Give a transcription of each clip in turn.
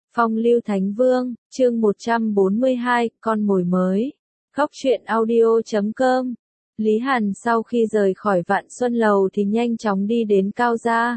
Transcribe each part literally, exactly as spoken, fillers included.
Phong lưu Thánh Vương, chương một trăm bốn mươi hai, con mồi mới. Góc truyện audio chấm com. Lý Hàn sau khi rời khỏi Vạn Xuân Lầu thì nhanh chóng đi đến Cao Gia.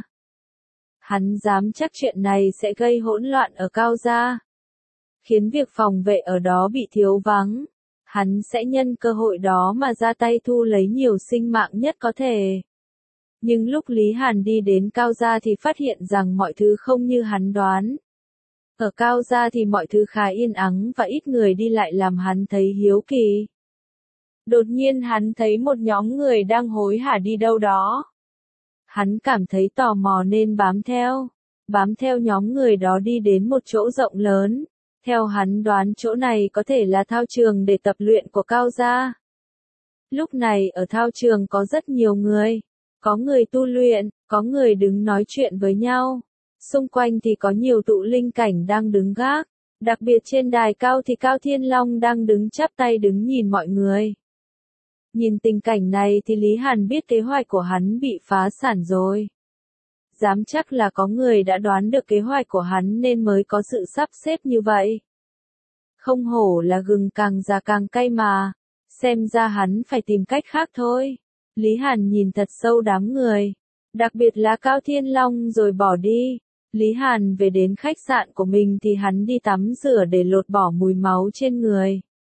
Hắn dám chắc chuyện này sẽ gây hỗn loạn ở Cao Gia, khiến việc phòng vệ ở đó bị thiếu vắng. Hắn sẽ nhân cơ hội đó mà ra tay thu lấy nhiều sinh mạng nhất có thể. Nhưng lúc Lý Hàn đi đến Cao Gia thì phát hiện rằng mọi thứ không như hắn đoán. Ở Cao Gia thì mọi thứ khá yên ắng và ít người đi lại làm hắn thấy hiếu kỳ. Đột nhiên hắn thấy một nhóm người đang hối hả đi đâu đó. Hắn cảm thấy tò mò nên bám theo. Bám theo nhóm người đó đi đến một chỗ rộng lớn. Theo hắn đoán chỗ này có thể là thao trường để tập luyện của Cao Gia. Lúc này ở thao trường có rất nhiều người. Có người tu luyện, có người đứng nói chuyện với nhau. Xung quanh thì có nhiều tụ linh cảnh đang đứng gác. Đặc biệt trên đài cao thì Cao Thiên Long đang đứng chắp tay đứng nhìn mọi người. Nhìn tình cảnh này thì Lý Hàn biết kế hoạch của hắn bị phá sản rồi. Dám chắc là có người đã đoán được kế hoạch của hắn nên mới có sự sắp xếp như vậy. Không hổ là gừng càng già càng cay mà. Xem ra hắn phải tìm cách khác thôi. Lý Hàn nhìn thật sâu đám người. Đặc biệt là Cao Thiên Long rồi bỏ đi. Lý Hàn về đến khách sạn của mình thì hắn đi tắm rửa để lột bỏ mùi máu trên người.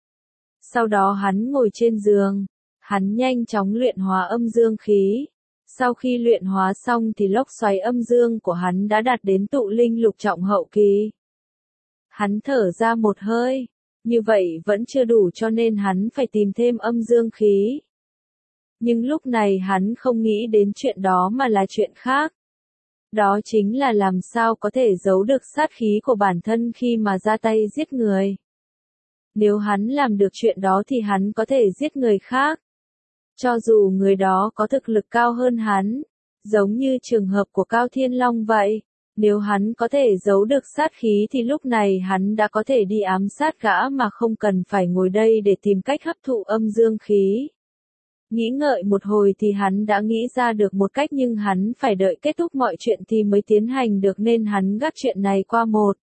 Sau đó hắn ngồi trên giường. Hắn nhanh chóng luyện hóa âm dương khí. Sau khi luyện hóa xong thì lốc xoáy âm dương của hắn đã đạt đến tụ linh lục trọng hậu kỳ. Hắn thở ra một hơi. Như vậy vẫn chưa đủ cho nên hắn phải tìm thêm âm dương khí. Nhưng lúc này hắn không nghĩ đến chuyện đó mà là chuyện khác. Đó chính là làm sao có thể giấu được sát khí của bản thân khi mà ra tay giết người. Nếu hắn làm được chuyện đó thì hắn có thể giết người khác. Cho dù người đó có thực lực cao hơn hắn, giống như trường hợp của Cao Thiên Long vậy. Nếu hắn có thể giấu được sát khí thì lúc này hắn đã có thể đi ám sát gã mà không cần phải ngồi đây để tìm cách hấp thụ âm dương khí. Nghĩ ngợi một hồi thì hắn đã nghĩ ra được một cách nhưng hắn phải đợi kết thúc mọi chuyện thì mới tiến hành được nên hắn gác chuyện này qua một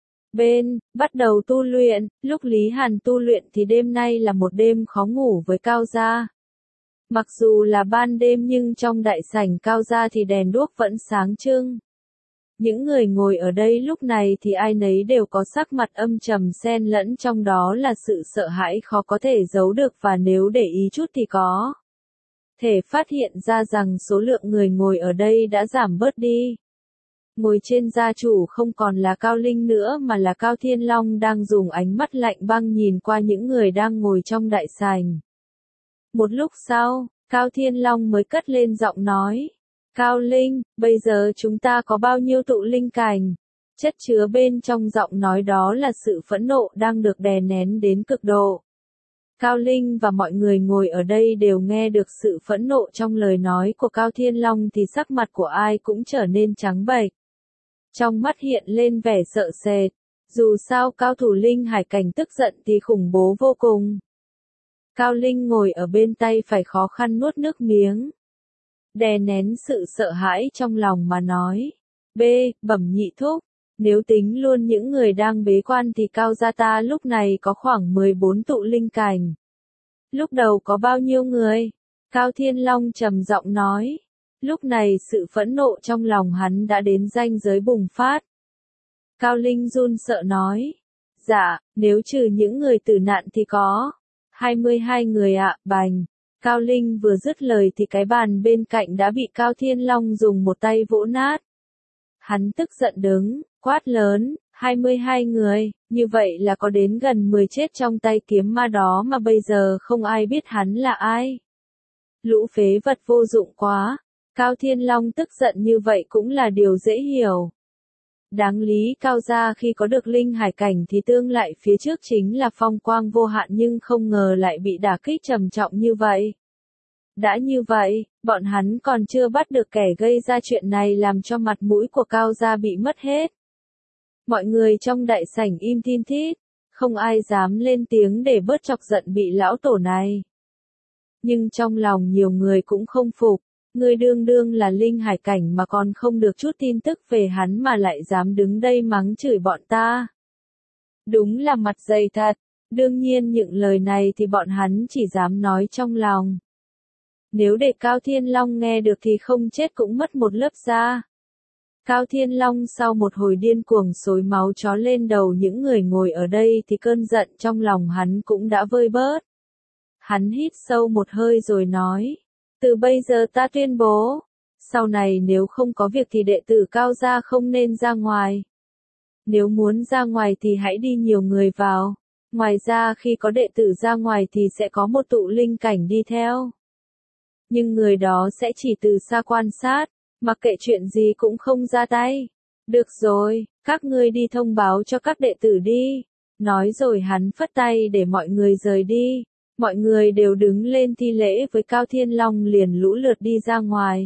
bên, bắt đầu tu luyện. Lúc Lý Hàn tu luyện thì đêm nay là một đêm khó ngủ với Cao Gia. Mặc dù là ban đêm nhưng trong đại sảnh Cao Gia thì đèn đuốc vẫn sáng trưng. Những người ngồi ở đây lúc này thì ai nấy đều có sắc mặt âm trầm xen lẫn trong đó là sự sợ hãi khó có thể giấu được và nếu để ý chút thì có thể phát hiện ra rằng số lượng người ngồi ở đây đã giảm bớt đi. Ngồi trên gia chủ không còn là Cao Linh nữa mà là Cao Thiên Long đang dùng ánh mắt lạnh băng nhìn qua những người đang ngồi trong đại sảnh. Một lúc sau, Cao Thiên Long mới cất lên giọng nói. Cao Linh, bây giờ chúng ta có bao nhiêu tụ linh cảnh? Chất chứa bên trong giọng nói đó là sự phẫn nộ đang được đè nén đến cực độ. Cao Linh và mọi người ngồi ở đây đều nghe được sự phẫn nộ trong lời nói của Cao Thiên Long thì sắc mặt của ai cũng trở nên trắng bệch. Trong mắt hiện lên vẻ sợ sệt. Dù sao cao thủ linh hải cảnh tức giận thì khủng bố vô cùng. Cao Linh ngồi ở bên tay phải khó khăn nuốt nước miếng. Đè nén sự sợ hãi trong lòng mà nói. B, bẩm nhị thúc. Nếu tính luôn những người đang bế quan thì Cao Gia ta lúc này có khoảng mười bốn tụ linh cảnh. Lúc đầu có bao nhiêu người? Cao Thiên Long trầm giọng nói. Lúc này sự phẫn nộ trong lòng hắn đã đến ranh giới bùng phát. Cao Linh run sợ nói. Dạ, nếu trừ những người tử nạn thì có hai mươi hai người ạ, bành. Cao Linh vừa dứt lời thì cái bàn bên cạnh đã bị Cao Thiên Long dùng một tay vỗ nát. Hắn tức giận đứng, quát lớn, hai mươi hai người, như vậy là có đến gần mười chết trong tay kiếm ma đó mà bây giờ không ai biết hắn là ai. Lũ phế vật vô dụng quá. Cao Thiên Long tức giận như vậy cũng là điều dễ hiểu. Đáng lý Cao Gia khi có được linh hải cảnh thì tương lại phía trước chính là phong quang vô hạn nhưng không ngờ lại bị đả kích trầm trọng như vậy. Đã như vậy, bọn hắn còn chưa bắt được kẻ gây ra chuyện này làm cho mặt mũi của Cao Gia bị mất hết. Mọi người trong đại sảnh im thin thít, không ai dám lên tiếng để bớt chọc giận bị lão tổ này. Nhưng trong lòng nhiều người cũng không phục, Ngươi đương đương là linh hải cảnh mà còn không được chút tin tức về hắn mà lại dám đứng đây mắng chửi bọn ta. Đúng là mặt dày thật, đương nhiên những lời này thì bọn hắn chỉ dám nói trong lòng. Nếu để Cao Thiên Long nghe được thì không chết cũng mất một lớp da. Cao Thiên Long sau một hồi điên cuồng xối máu chó lên đầu những người ngồi ở đây thì cơn giận trong lòng hắn cũng đã vơi bớt. Hắn hít sâu một hơi rồi nói, từ bây giờ ta tuyên bố, sau này nếu không có việc thì đệ tử Cao gia không nên ra ngoài. Nếu muốn ra ngoài thì hãy đi nhiều người vào, ngoài ra khi có đệ tử ra ngoài thì sẽ có một tụ linh cảnh đi theo. Nhưng người đó sẽ chỉ từ xa quan sát, mặc kệ chuyện gì cũng không ra tay. Được rồi, các ngươi đi thông báo cho các đệ tử đi. Nói rồi hắn phất tay để mọi người rời đi. Mọi người đều đứng lên thi lễ với Cao Thiên Long liền lũ lượt đi ra ngoài.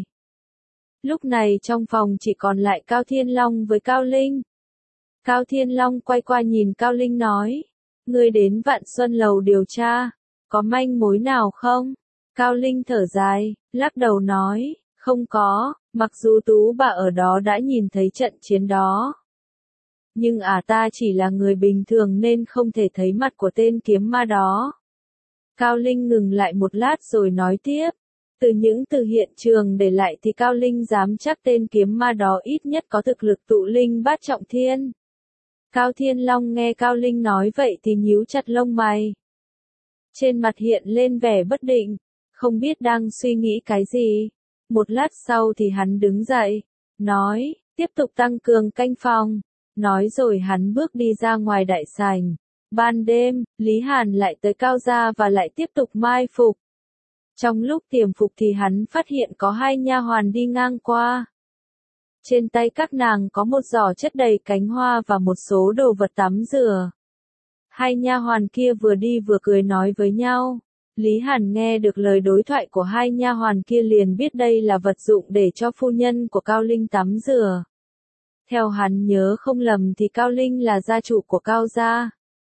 Lúc này trong phòng chỉ còn lại Cao Thiên Long với Cao Linh. Cao Thiên Long quay qua nhìn Cao Linh nói, ngươi đến Vạn Xuân Lầu điều tra, có manh mối nào không? Cao Linh thở dài, lắc đầu nói, không có, mặc dù Tú bà ở đó đã nhìn thấy trận chiến đó. Nhưng à ta chỉ là người bình thường nên không thể thấy mặt của tên kiếm ma đó. Cao Linh ngừng lại một lát rồi nói tiếp, từ những từ hiện trường để lại thì Cao Linh dám chắc tên kiếm ma đó ít nhất có thực lực tụ linh bát trọng thiên. Cao Thiên Long nghe Cao Linh nói vậy thì nhíu chặt lông mày. Trên mặt hiện lên vẻ bất định, không biết đang suy nghĩ cái gì. Một lát sau thì hắn đứng dậy, nói, tiếp tục tăng cường canh phòng. Nói rồi hắn bước đi ra ngoài đại sảnh. Ban đêm, Lý Hàn lại tới Cao gia và lại tiếp tục mai phục. Trong lúc tiềm phục thì hắn phát hiện có hai nha hoàn đi ngang qua. Trên tay các nàng có một giỏ chất đầy cánh hoa và một số đồ vật tắm rửa. Hai nha hoàn kia vừa đi vừa cười nói với nhau. Lý Hàn nghe được lời đối thoại của hai nha hoàn kia liền biết đây là vật dụng để cho phu nhân của Cao Linh tắm rửa. Theo hắn nhớ không lầm thì Cao Linh là gia chủ của Cao gia.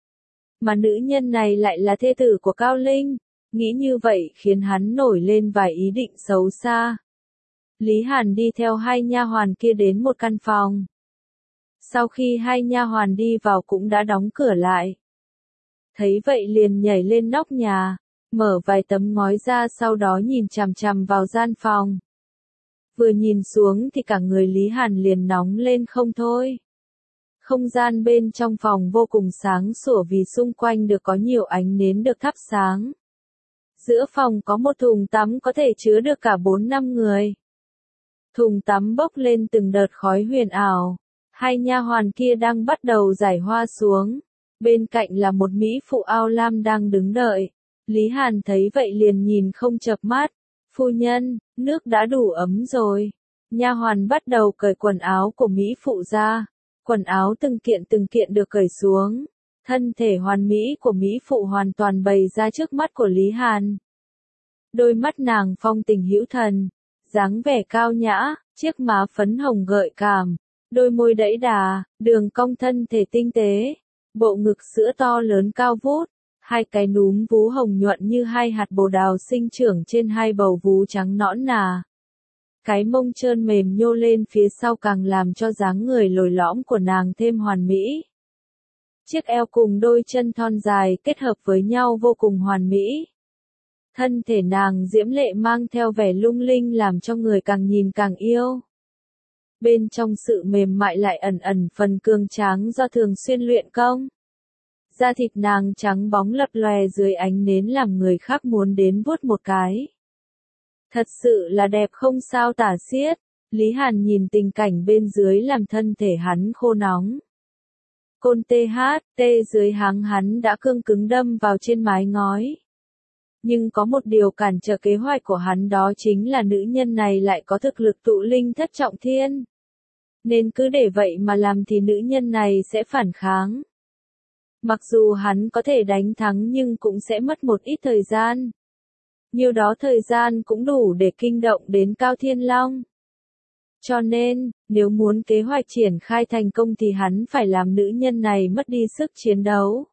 Mà nữ nhân này lại là thê tử của Cao Linh. Nghĩ như vậy khiến hắn nổi lên vài ý định xấu xa. Lý Hàn đi theo hai nha hoàn kia đến một căn phòng. Sau khi hai nha hoàn đi vào cũng đã đóng cửa lại. Thấy vậy liền nhảy lên nóc nhà, mở vài tấm ngói ra sau đó nhìn chằm chằm vào gian phòng. Vừa nhìn xuống thì cả người Lý Hàn liền nóng lên không thôi. Không gian bên trong phòng vô cùng sáng sủa vì xung quanh được có nhiều ánh nến được thắp sáng. Giữa phòng có một thùng tắm có thể chứa được cả bốn năm người. Thùng tắm bốc lên từng đợt khói huyền ảo. Hai nha hoàn kia đang bắt đầu rải hoa xuống. Bên cạnh là một mỹ phụ áo lam đang đứng đợi. Lý Hàn thấy vậy liền nhìn không chợp mắt. Phu nhân, nước đã đủ ấm rồi. Nha hoàn bắt đầu cởi quần áo của mỹ phụ ra. Quần áo từng kiện từng kiện được cởi xuống. Thân thể hoàn mỹ của mỹ phụ hoàn toàn bày ra trước mắt của Lý Hàn. Đôi mắt nàng phong tình hữu thần, dáng vẻ cao nhã, chiếc má phấn hồng gợi cảm, đôi môi đẫy đà, đường cong thân thể tinh tế, bộ ngực sữa to lớn cao vút, hai cái núm vú hồng nhuận như hai hạt bồ đào sinh trưởng trên hai bầu vú trắng nõn nà. Cái mông trơn mềm nhô lên phía sau càng làm cho dáng người lồi lõm của nàng thêm hoàn mỹ. Chiếc eo cùng đôi chân thon dài kết hợp với nhau vô cùng hoàn mỹ. Thân thể nàng diễm lệ mang theo vẻ lung linh làm cho người càng nhìn càng yêu. Bên trong sự mềm mại lại ẩn ẩn phần cường tráng do thường xuyên luyện công. Da thịt nàng trắng bóng lập lòe dưới ánh nến làm người khác muốn đến vuốt một cái. Thật sự là đẹp không sao tả xiết. Lý Hàn nhìn tình cảnh bên dưới làm thân thể hắn khô nóng. Côn tê hát, tê dưới háng hắn đã cương cứng đâm vào trên mái ngói. Nhưng có một điều cản trở kế hoạch của hắn đó chính là nữ nhân này lại có thực lực tụ linh thất trọng thiên. Nên cứ để vậy mà làm thì nữ nhân này sẽ phản kháng. Mặc dù hắn có thể đánh thắng nhưng cũng sẽ mất một ít thời gian. Nhiều đó thời gian cũng đủ để kinh động đến Cao Thiên Long. Cho nên, nếu muốn kế hoạch triển khai thành công thì hắn phải làm nữ nhân này mất đi sức chiến đấu.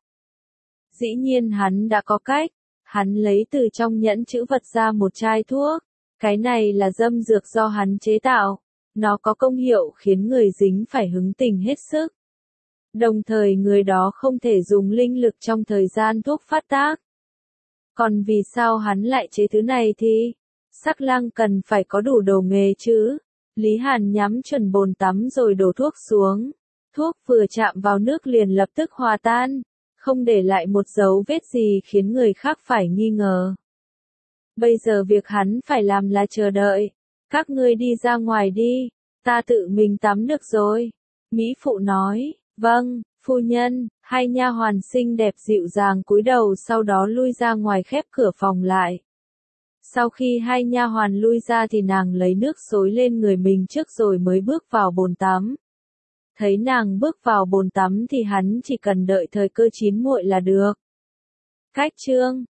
Dĩ nhiên hắn đã có cách. Hắn lấy từ trong nhẫn trữ vật ra một chai thuốc. Cái này là dâm dược do hắn chế tạo. Nó có công hiệu khiến người dính phải hứng tình hết sức. Đồng thời người đó không thể dùng linh lực trong thời gian thuốc phát tác. Còn vì sao hắn lại chế thứ này thì? Sắc lang cần phải có đủ đồ nghề chứ. Lý Hàn nhắm chuẩn bồn tắm rồi đổ thuốc xuống. Thuốc vừa chạm vào nước liền lập tức hòa tan, không để lại một dấu vết gì khiến người khác phải nghi ngờ. Bây giờ việc hắn phải làm là chờ đợi. Các ngươi đi ra ngoài đi, ta tự mình tắm được rồi. Mỹ phụ nói, vâng, phu nhân. Hai nha hoàn xinh đẹp dịu dàng cúi đầu sau đó lui ra ngoài khép cửa phòng lại. Sau khi hai nha hoàn lui ra thì nàng lấy nước xối lên người mình trước rồi mới bước vào bồn tắm. Thấy nàng bước vào bồn tắm thì hắn chỉ cần đợi thời cơ chín muồi là được. Cách chương